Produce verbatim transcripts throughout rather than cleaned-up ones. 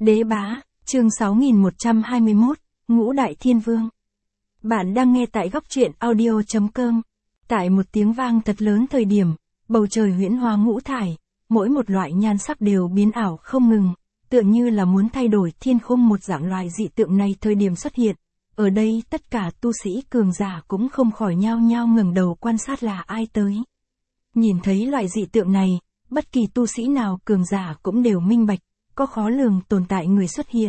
Đế bá, chương sáu nghìn một trăm hai mươi mốt, Ngũ Đại Thiên Vương. Bạn đang nghe tại góc truyện audio chấm com. Tại một tiếng vang thật lớn thời điểm, bầu trời huyễn hoa ngũ thải, mỗi một loại nhan sắc đều biến ảo không ngừng, tựa như là muốn thay đổi thiên khung một dạng loại dị tượng này thời điểm xuất hiện. Ở đây tất cả tu sĩ cường giả cũng không khỏi nhao nhao ngẩng đầu quan sát là ai tới. Nhìn thấy loại dị tượng này, bất kỳ tu sĩ nào cường giả cũng đều minh bạch, có khó lường tồn tại người xuất hiện.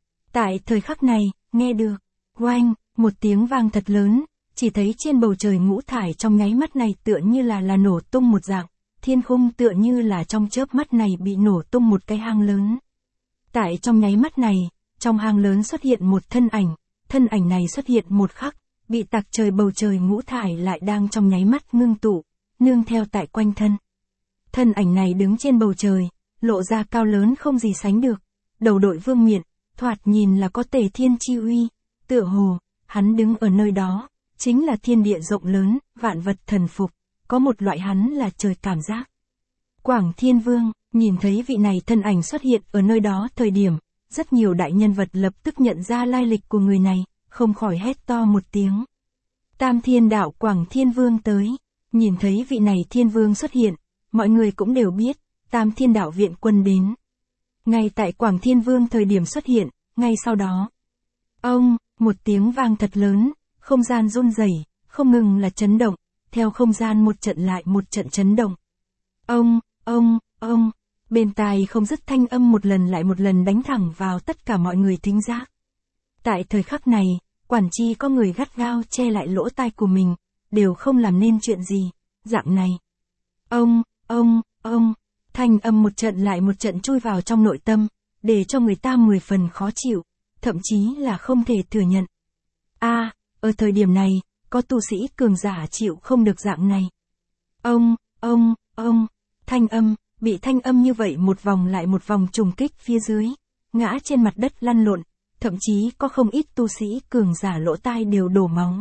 Tại thời khắc này, nghe được, oanh, một tiếng vang thật lớn, chỉ thấy trên bầu trời ngũ thải trong nháy mắt này tựa như là là nổ tung một dạng, thiên khung tựa như là trong chớp mắt này bị nổ tung một cái hang lớn. Tại trong nháy mắt này, trong hang lớn xuất hiện một thân ảnh, thân ảnh này xuất hiện một khắc, bị tạc trời bầu trời ngũ thải lại đang trong nháy mắt ngưng tụ, nương theo tại quanh thân. Thân ảnh này đứng trên bầu trời, lộ ra cao lớn không gì sánh được, đầu đội vương miện, thoạt nhìn là có tề thiên chi uy, tựa hồ, hắn đứng ở nơi đó, chính là thiên địa rộng lớn, vạn vật thần phục, có một loại hắn là trời cảm giác. Quảng Thiên Vương, nhìn thấy vị này thân ảnh xuất hiện ở nơi đó thời điểm, rất nhiều đại nhân vật lập tức nhận ra lai lịch của người này, không khỏi hét to một tiếng. Tam Thiên Đạo Quảng Thiên Vương tới, nhìn thấy vị này Thiên Vương xuất hiện, mọi người cũng đều biết, Tam Thiên Đạo viện quân đến. Ngay tại Quảng Thiên Vương thời điểm xuất hiện, ngay sau đó. Ông, một tiếng vang thật lớn, không gian run rẩy, không ngừng là chấn động, theo không gian một trận lại một trận chấn động. Ông, ông, ông, bên tai không dứt thanh âm một lần lại một lần đánh thẳng vào tất cả mọi người thính giác. Tại thời khắc này, quản chi có người gắt gao che lại lỗ tai của mình, đều không làm nên chuyện gì, dạng này. Ông, ông, ông, thanh âm một trận lại một trận chui vào trong nội tâm, để cho người ta mười phần khó chịu, thậm chí là không thể thừa nhận. A, à, ở thời điểm này, có tu sĩ cường giả chịu không được dạng này. Ông, ông, ông, thanh âm, bị thanh âm như vậy một vòng lại một vòng trùng kích phía dưới, ngã trên mặt đất lăn lộn, thậm chí có không ít tu sĩ cường giả lỗ tai đều đổ máu.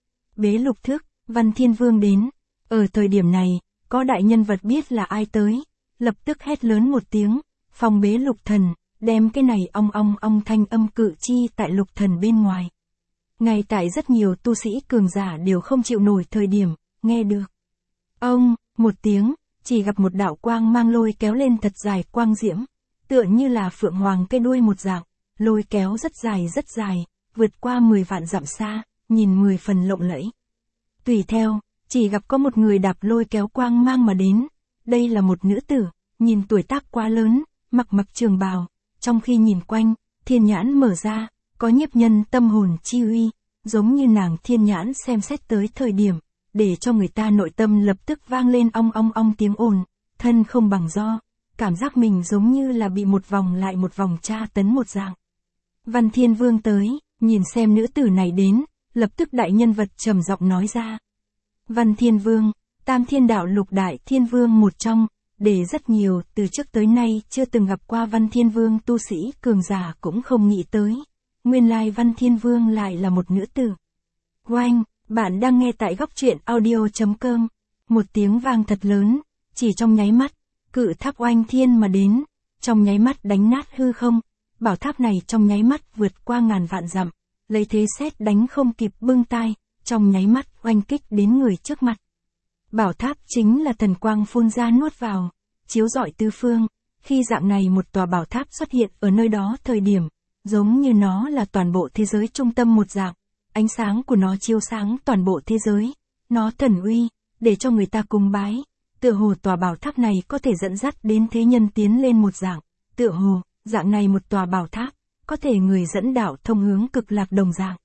Bế Lục Thức, Văn Thiên Vương đến, ở thời điểm này, có đại nhân vật biết là ai tới, lập tức hét lớn một tiếng, phong bế lục thần, đem cái này ong ong ong thanh âm cự chi tại lục thần bên ngoài. Ngay tại rất nhiều tu sĩ cường giả đều không chịu nổi thời điểm, nghe được. Ông, một tiếng, chỉ gặp một đạo quang mang lôi kéo lên thật dài quang diễm, tựa như là phượng hoàng cây đuôi một dạng, lôi kéo rất dài rất dài, vượt qua mười vạn dặm xa, nhìn mười phần lộng lẫy. Tùy theo, chỉ gặp có một người đạp lôi kéo quang mang mà đến, đây là một nữ tử, nhìn tuổi tác quá lớn, mặc mặc trường bào, trong khi nhìn quanh, thiên nhãn mở ra, có nhiếp nhân tâm hồn chi uy, giống như nàng thiên nhãn xem xét tới thời điểm, để cho người ta nội tâm lập tức vang lên ong ong ong tiếng ồn, thân không bằng do, cảm giác mình giống như là bị một vòng lại một vòng tra tấn một dạng. Văn Thiên Vương tới, nhìn xem nữ tử này đến, lập tức đại nhân vật trầm giọng nói ra. Văn Thiên Vương, Tam Thiên Đạo lục đại thiên vương một trong, để rất nhiều từ trước tới nay chưa từng gặp qua Văn Thiên Vương tu sĩ cường giả cũng không nghĩ tới. Nguyên lai Văn Thiên Vương lại là một nữ tử. Oanh, bạn đang nghe tại góc truyện audio chấm com. Một tiếng vang thật lớn, chỉ trong nháy mắt, cự tháp oanh thiên mà đến, trong nháy mắt đánh nát hư không. Bảo tháp này trong nháy mắt vượt qua ngàn vạn dặm, lấy thế sét đánh không kịp bưng tai, trong nháy mắt oanh kích đến người trước mặt. Bảo tháp chính là thần quang phun ra nuốt vào, chiếu rọi tứ phương, khi dạng này một tòa bảo tháp xuất hiện ở nơi đó thời điểm, giống như nó là toàn bộ thế giới trung tâm một dạng, ánh sáng của nó chiếu sáng toàn bộ thế giới, nó thần uy, để cho người ta cung bái, tựa hồ tòa bảo tháp này có thể dẫn dắt đến thế nhân tiến lên một dạng, tựa hồ, dạng này một tòa bảo tháp, có thể người dẫn đạo thông hướng cực lạc đồng dạng.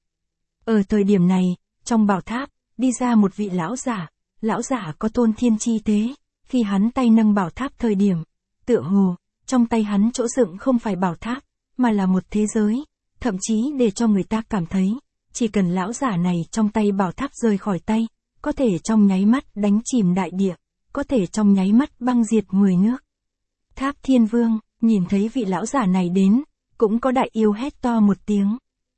Ở thời điểm này, trong bảo tháp, đi ra một vị lão giả, lão giả có tôn thiên chi thế, khi hắn tay nâng bảo tháp thời điểm, tựa hồ, trong tay hắn chỗ dựng không phải bảo tháp, mà là một thế giới, thậm chí để cho người ta cảm thấy, chỉ cần lão giả này trong tay bảo tháp rời khỏi tay, có thể trong nháy mắt đánh chìm đại địa, có thể trong nháy mắt băng diệt mười nước. Tháp Thiên Vương, nhìn thấy vị lão giả này đến, cũng có đại yêu hét to một tiếng.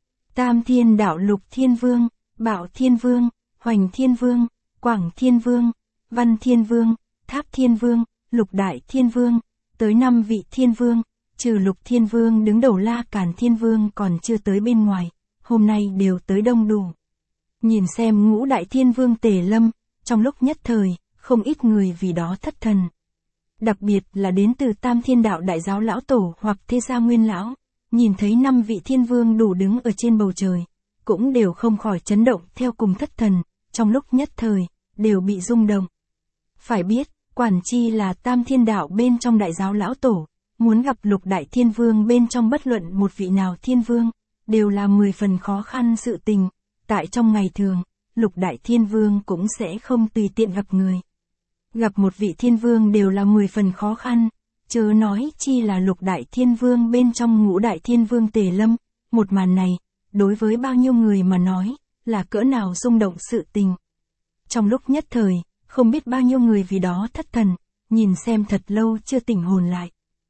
Tam Thiên Đạo lục Thiên Vương, Bảo Thiên Vương, Hoành Thiên Vương, Quảng Thiên Vương, Văn Thiên Vương, Tháp Thiên Vương, Lục Đại Thiên Vương, tới năm vị Thiên Vương, trừ Lục Thiên Vương đứng đầu La Càn Thiên Vương còn chưa tới bên ngoài, hôm nay đều tới đông đủ. Nhìn xem ngũ đại thiên vương tề lâm, trong lúc nhất thời, không ít người vì đó thất thần. Đặc biệt là đến từ Tam Thiên Đạo Đại Giáo Lão Tổ hoặc Thế Gia Nguyên Lão, nhìn thấy năm vị thiên vương đủ đứng ở trên bầu trời, cũng đều không khỏi chấn động theo cùng thất thần, trong lúc nhất thời, đều bị rung động. Phải biết, quản chi là Tam Thiên Đạo bên trong Đại Giáo Lão Tổ, muốn gặp Lục Đại Thiên Vương bên trong bất luận một vị nào thiên vương, đều là mười phần khó khăn sự tình. Tại trong ngày thường, Lục Đại Thiên Vương cũng sẽ không tùy tiện gặp người. Gặp một vị thiên vương đều là mười phần khó khăn, chớ nói chi là Lục Đại Thiên Vương bên trong ngũ Đại Thiên Vương Tề Lâm. Một màn này, đối với bao nhiêu người mà nói, là cỡ nào rung động sự tình. Trong lúc nhất thời, không biết bao nhiêu người vì đó thất thần, nhìn xem thật lâu chưa tỉnh hồn lại.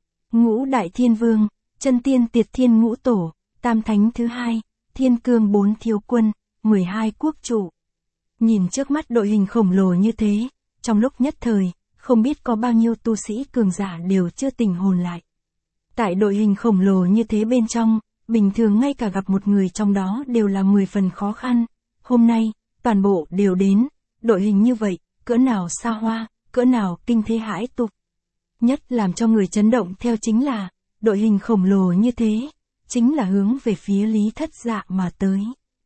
Ngũ Đại Thiên Vương, Chân Tiên Tiệt Thiên Ngũ Tổ, Tam Thánh thứ hai, Thiên Cương bốn Thiếu Quân, mười hai Quốc Chủ. Nhìn trước mắt đội hình khổng lồ như thế, trong lúc nhất thời, không biết có bao nhiêu tu sĩ cường giả đều chưa tỉnh hồn lại. Tại đội hình khổng lồ như thế bên trong, bình thường ngay cả gặp một người trong đó đều là mười phần khó khăn. Hôm nay, toàn bộ đều đến, đội hình như vậy, cỡ nào xa hoa, cỡ nào kinh thế hãi tục. Nhất làm cho người chấn động theo chính là, đội hình khổng lồ như thế, chính là hướng về phía Lý Thất Dạ mà tới.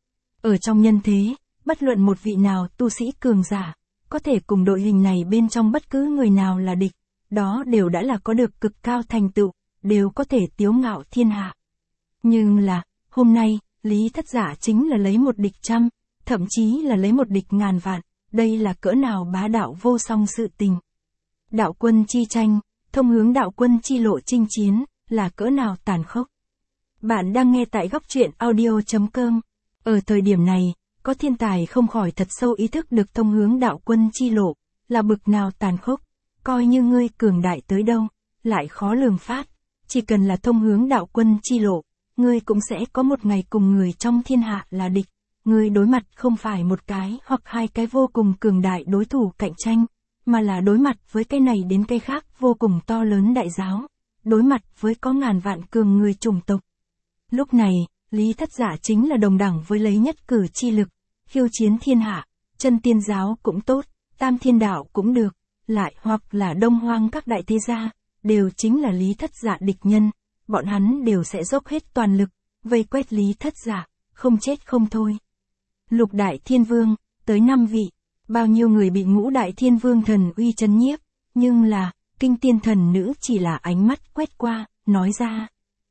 Ở trong nhân thế, bất luận một vị nào tu sĩ cường giả, có thể cùng đội hình này bên trong bất cứ người nào là địch, đó đều đã là có được cực cao thành tựu, đều có thể tiếu ngạo thiên hạ. Nhưng là, hôm nay, Lý Thất Dạ chính là lấy một địch trăm, thậm chí là lấy một địch ngàn vạn, đây là cỡ nào bá đạo vô song sự tình. Đạo quân chi tranh, thông hướng đạo quân chi lộ chinh chiến, là cỡ nào tàn khốc. Bạn đang nghe tại góc truyện audio chấm com. Ở thời điểm này, có thiên tài không khỏi thật sâu ý thức được thông hướng đạo quân chi lộ, là bực nào tàn khốc, coi như ngươi cường đại tới đâu, lại khó lường phát, chỉ cần là thông hướng đạo quân chi lộ, ngươi cũng sẽ có một ngày cùng người trong thiên hạ là địch, ngươi đối mặt không phải một cái hoặc hai cái vô cùng cường đại đối thủ cạnh tranh, mà là đối mặt với cái này đến cái khác vô cùng to lớn đại giáo, đối mặt với có ngàn vạn cường người chủng tộc. Lúc này, Lý Thất Dạ chính là đồng đẳng với lấy nhất cử chi lực, khiêu chiến thiên hạ, Chân Tiên giáo cũng tốt, Tam Thiên Đạo cũng được, lại hoặc là Đông Hoang các đại thế gia, đều chính là Lý Thất Dạ địch nhân, bọn hắn đều sẽ dốc hết toàn lực, vây quét Lý Thất Dạ, không chết không thôi. Lục Đại Thiên Vương, tới năm vị, bao nhiêu người bị ngũ Đại Thiên Vương thần uy chấn nhiếp, nhưng là, Kinh Tiên Thần Nữ chỉ là ánh mắt quét qua, nói ra.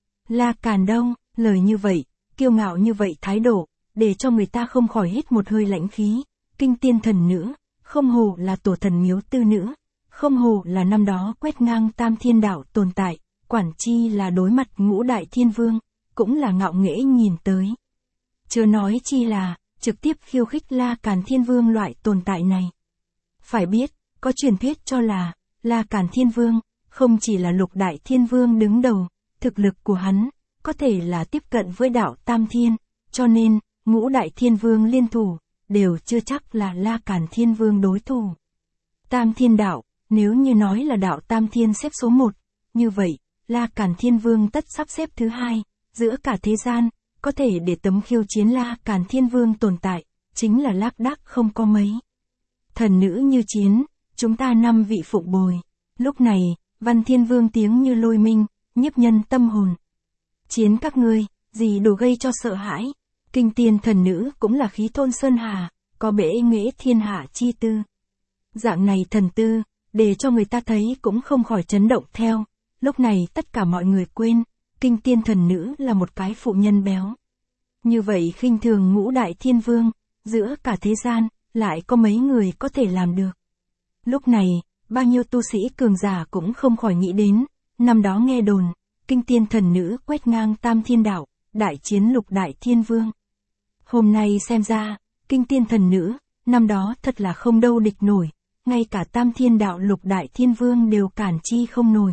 La Càn Đông, lời như vậy, kiêu ngạo như vậy thái độ, để cho người ta không khỏi hít một hơi lãnh khí. Kinh Tiên Thần Nữ, không hồ là tổ thần miếu tư nữ, không hồ là năm đó quét ngang Tam Thiên Đạo tồn tại, quản chi là đối mặt ngũ Đại Thiên Vương, cũng là ngạo nghễ nhìn tới. Chớ nói chi là, trực tiếp khiêu khích La Càn Thiên Vương loại tồn tại này. Phải biết, có truyền thuyết cho là, La Càn Thiên Vương, không chỉ là Lục Đại Thiên Vương đứng đầu, thực lực của hắn, có thể là tiếp cận với đạo Tam Thiên, cho nên, ngũ Đại Thiên Vương liên thủ, đều chưa chắc là La Càn Thiên Vương đối thủ. Tam Thiên Đạo, nếu như nói là đạo Tam Thiên xếp số một, như vậy, La Càn Thiên Vương tất sắp xếp thứ hai, giữa cả thế gian, có thể để tấm khiêu chiến La Càn Thiên Vương tồn tại, chính là lác đác không có mấy. Thần nữ như chiến, chúng ta năm vị phụng bồi. Lúc này, Văn Thiên Vương tiếng như lôi minh, nhiếp nhân tâm hồn. Chiến các ngươi, gì đủ gây cho sợ hãi. Kinh Tiên Thần Nữ cũng là khí thôn sơn hà, có bể nghệ thiên hạ chi tư. Dạng này thần tư, để cho người ta thấy cũng không khỏi chấn động theo. Lúc này tất cả mọi người quên, Kinh Tiên Thần Nữ là một cái phụ nhân béo. Như vậy khinh thường ngũ Đại Thiên Vương, giữa cả thế gian, lại có mấy người có thể làm được. Lúc này, bao nhiêu tu sĩ cường giả cũng không khỏi nghĩ đến, năm đó nghe đồn, Kinh Tiên Thần Nữ quét ngang Tam Thiên Đạo, đại chiến Lục Đại Thiên Vương. Hôm nay xem ra, Kinh Tiên Thần Nữ, năm đó thật là không đâu địch nổi, ngay cả Tam Thiên Đạo Lục Đại Thiên Vương đều cản chi không nổi.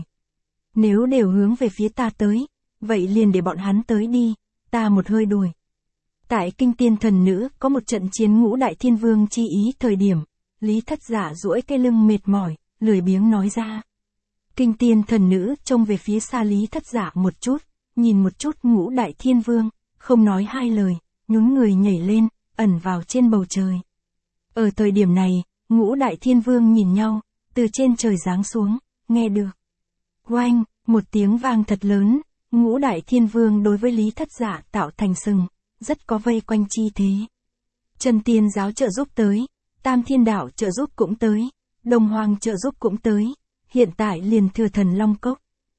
Nếu đều hướng về phía ta tới, vậy liền để bọn hắn tới đi, ta một hơi đuổi. Tại Kinh Tiên Thần Nữ có một trận chiến ngũ Đại Thiên Vương chi ý thời điểm, Lý Thất Dạ duỗi cái lưng mệt mỏi, lười biếng nói ra. Kinh tiên thần nữ trông về phía xa Lý Thất Dạ một chút, nhìn một chút Ngũ Đại Thiên Vương, không nói hai lời, nhún người nhảy lên, ẩn vào trên bầu trời. Ở thời điểm này, Ngũ Đại Thiên Vương nhìn nhau, từ trên trời giáng xuống, nghe được. Oanh, một tiếng vang thật lớn, Ngũ Đại Thiên Vương đối với Lý Thất Dạ tạo thành sừng, rất có vây quanh chi thế. Chân Tiên giáo trợ giúp tới, Tam Thiên đạo trợ giúp cũng tới, Đông Hoang trợ giúp cũng tới, hiện tại liền thừa Thần Long Cốc.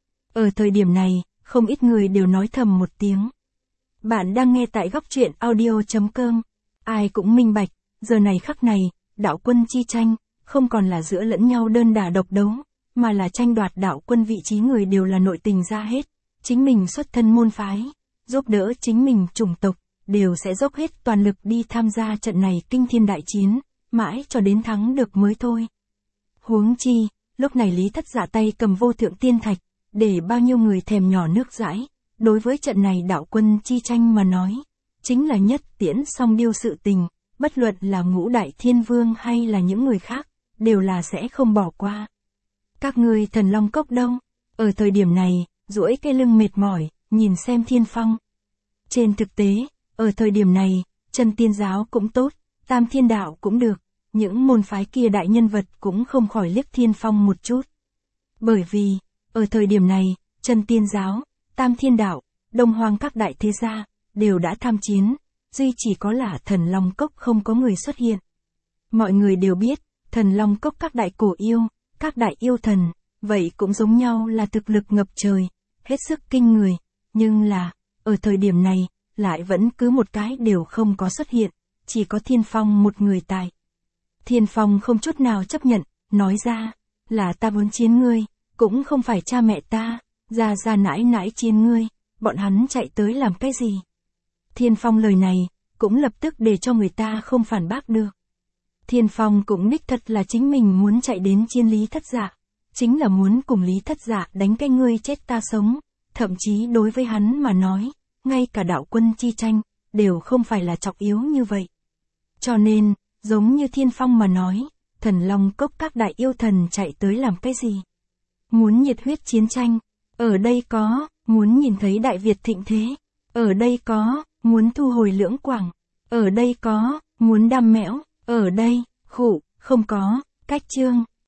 Ở thời điểm này, không ít người đều nói thầm một tiếng. Bạn đang nghe tại góc truyện audio.com. Ai cũng minh bạch, giờ này khắc này, đạo quân chi tranh, không còn là giữa lẫn nhau đơn đả độc đấu, mà là tranh đoạt đạo quân vị trí người đều là nội tình ra hết, chính mình xuất thân môn phái, giúp đỡ chính mình chủng tộc, đều sẽ dốc hết toàn lực đi tham gia trận này kinh thiên đại chiến, mãi cho đến thắng được mới thôi. Huống chi, lúc này Lý Thất Dạ tay cầm vô thượng tiên thạch, để bao nhiêu người thèm nhỏ nước dãi, đối với trận này đạo quân chi tranh mà nói, chính là nhất tiễn song điêu sự tình, bất luận là Ngũ Đại Thiên Vương hay là những người khác, đều là sẽ không bỏ qua. Các ngươi Thần Long Cốc đông, ở thời điểm này, duỗi cái lưng mệt mỏi, nhìn xem Thiên Phong. Trên thực tế, ở thời điểm này, Chân Tiên giáo cũng tốt, Tam Thiên đạo cũng được, những môn phái kia đại nhân vật cũng không khỏi liếc Thiên Phong một chút. Bởi vì, ở thời điểm này, Chân Tiên giáo, Tam Thiên đạo, Đông Hoang các đại thế gia, đều đã tham chiến, duy chỉ có là Thần Long Cốc không có người xuất hiện. Mọi người đều biết, Thần Long Cốc các đại cổ yêu, các đại yêu thần, vậy cũng giống nhau là thực lực ngập trời, hết sức kinh người, nhưng là, ở thời điểm này, lại vẫn cứ một cái đều không có xuất hiện, chỉ có Thiên Phong một người tại. Thiên Phong không chút nào chấp nhận, nói ra, là ta muốn chiến ngươi, cũng không phải cha mẹ ta, già già nãi nãi chiến ngươi, bọn hắn chạy tới làm cái gì? Thiên Phong lời này, cũng lập tức để cho người ta không phản bác được. Thiên Phong cũng đích thật là chính mình muốn chạy đến chiến Lý Thất Dạ, chính là muốn cùng Lý Thất Dạ đánh cái ngươi chết ta sống, thậm chí đối với hắn mà nói, ngay cả đạo quân chi tranh, đều không phải là trọng yếu như vậy. Cho nên, giống như Thiên Phong mà nói, Thần Long Cốc các đại yêu thần chạy tới làm cái gì? Muốn nhiệt huyết chiến tranh, ở đây có, muốn nhìn thấy Đại Việt thịnh thế, ở đây có, muốn thu hồi Lưỡng Quảng, ở đây có, muốn đam mẽo, ở đây, khụ, không có, cách chương.